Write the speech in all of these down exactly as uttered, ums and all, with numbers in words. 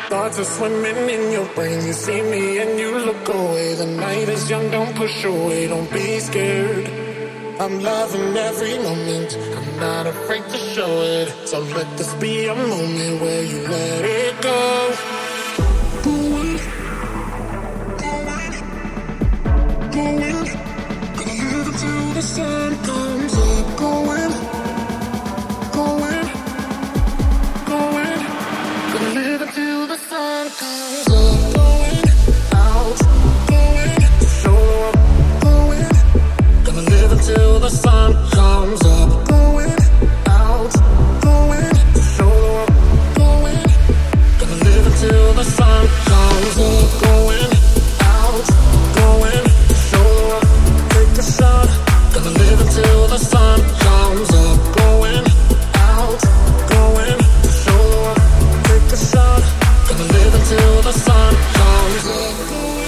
Thoughts are swimming in your brain. You see me and you look away. The night is young, don't push away, don't be scared. I'm loving every moment, I'm not afraid to show it. So let this be a moment where you let it go. Going, going, going. Gonna live until the sun comes up. Going, going, going. Gonna live until the sun comes up. Going out, going, show up, going. Gonna live until the sun comes up. Going out, going, show up, going. Gonna live until the sun comes up. Going out, going, show up, take a shot. Gonna live until the sun comes up. Going out, going, show up, take a shot. Gonna live until the sun comes up.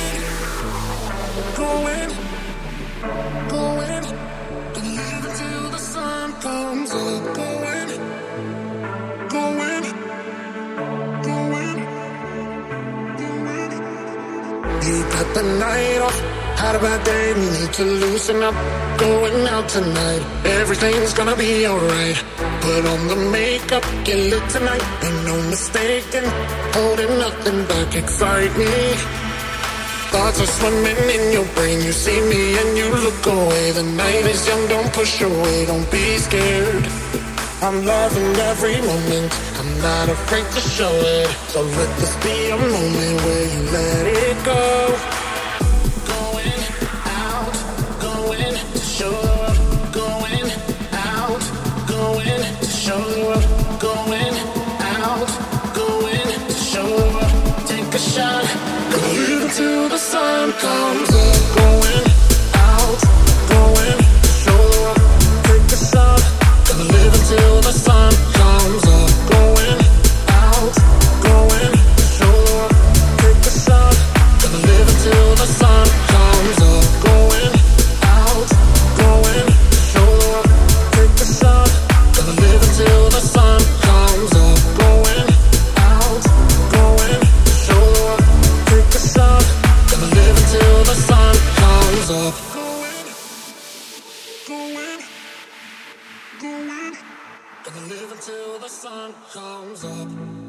Going, going, going. Gonna live until the sun comes up. Going, going, going, going. You got the night off, had a bad day, you need to loosen up. Going out tonight, everything's gonna be alright. Put on the makeup, get lit tonight, ain't no mistaking. Holding nothing back, excite me. Thoughts are swimming in your brain. You see me and you look away. The night is young, don't push away, don't be scared. I'm loving every moment, I'm not afraid to show it. So let this be a moment where you let it go. Going out, going to show up. Going out, going to show up. Going out, going to show up. Take a shot. Gonna live until the sun comes up. Going out, going, show up, take a shot. Gonna live until the sun comes up. Going out, going, show up, take a shot. Gonna live until the sun comes up. Going out, going, show up, take a shot. Gonna live until the sun comes up. Going out, going, show up, take a shot. Gonna live until the sun comes up. Going, going, going. Gonna live until the sun comes up.